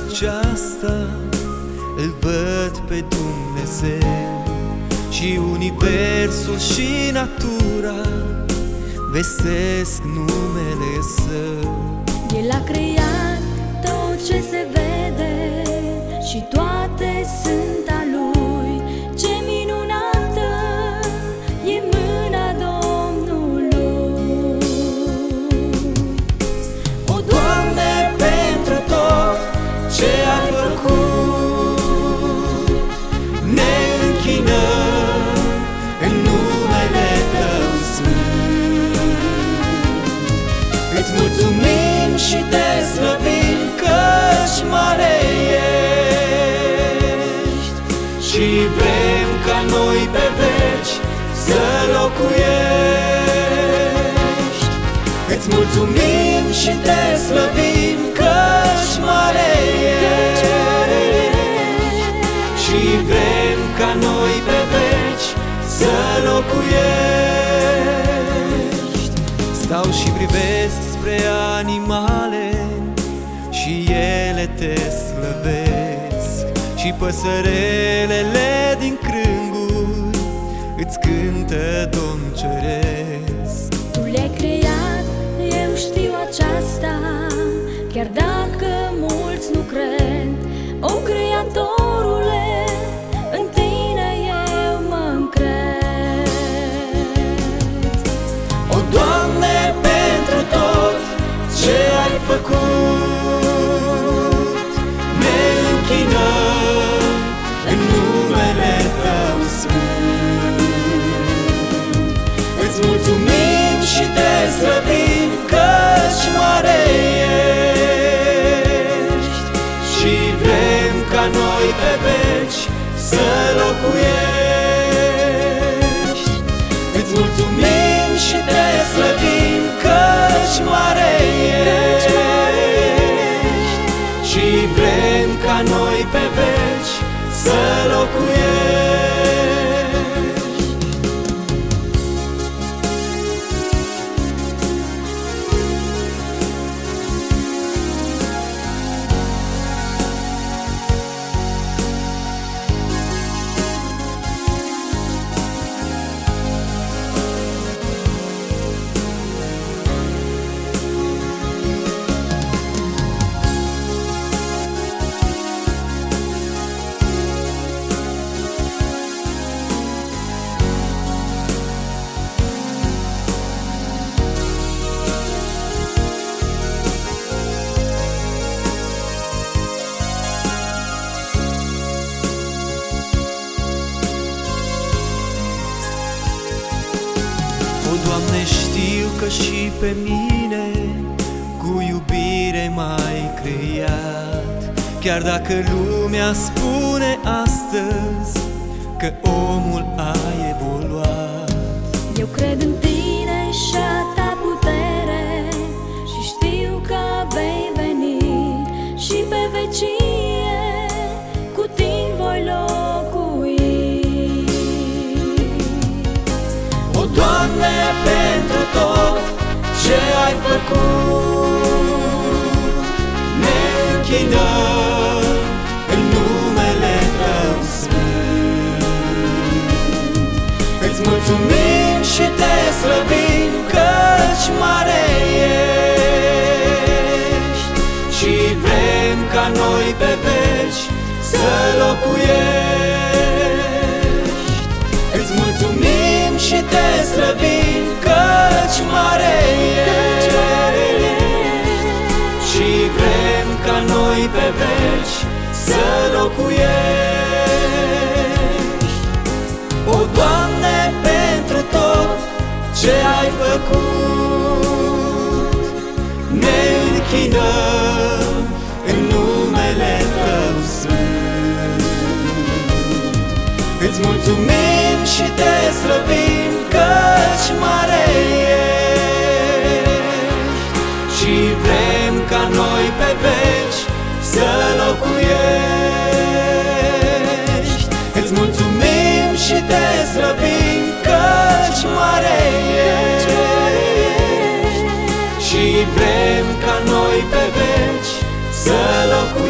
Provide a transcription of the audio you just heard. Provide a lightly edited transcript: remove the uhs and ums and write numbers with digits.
aceasta îl văd pe Dumnezeu, și universul și natura vestesc numele Său. El a creat tot ce se vede și toate sunt a Lui. Ce minunată e mâna Domnului! O, Doamne, pentru tot ce ai făcut, ne închinăm în numele Tău sfânt. Îți mulțumim și te slăvim, căci mare ești, și vrem ca noi pe veci să locuiești. Îți mulțumim și te slăvim, căci mare ești, și vrem ca noi pe veci să locuiești. Stau și privesc spre animale și ele te slăvesc, și păsărelele din crânguri îți cântă Domn ceresc. Tu le-ai creat, eu știu aceasta, chiar dacă mulți nu cred. O, Creatorule, în Tine eu mă-ncred. O, Doamne, pentru tot ce ai făcut, ne închinăm în numele Tău sfânt. Îți mulțumim și te slăvim, căci mare ești, și vrem ca noi pe veci să locuiești. Îți mulțumim și te slăvim, căci mare ești, și vrem ca noi pe veci să locuiești. O, Doamne, știu că și pe mine cu iubire m-ai creat, chiar dacă lumea spune astăzi că omul a evoluat. Eu cred în Tine și a Ta putere, și știu că vei veni, și pe vecie cu Tine voi locui. O, Doamne, pentru tot ce ai făcut, ne închinăm în numele Tău sfânt. Îți mulțumim și te slăvim, căci mare ești, și vrem ca noi pe veci să locuiești. Îți mulțumim și te slăvim, căci mare ești, și vrem ca noi pe veci să locuiești. O, Doamne, pentru tot ce ai făcut, ne închinăm în numele Tău sfânt. Îți mulțumim și te slăvim, căci mare ești, și vrem ca noi pe veci să locuiești. Îți mulțumim și te slăvim, căci mare ești, și vrem ca noi pe veci să locuiești.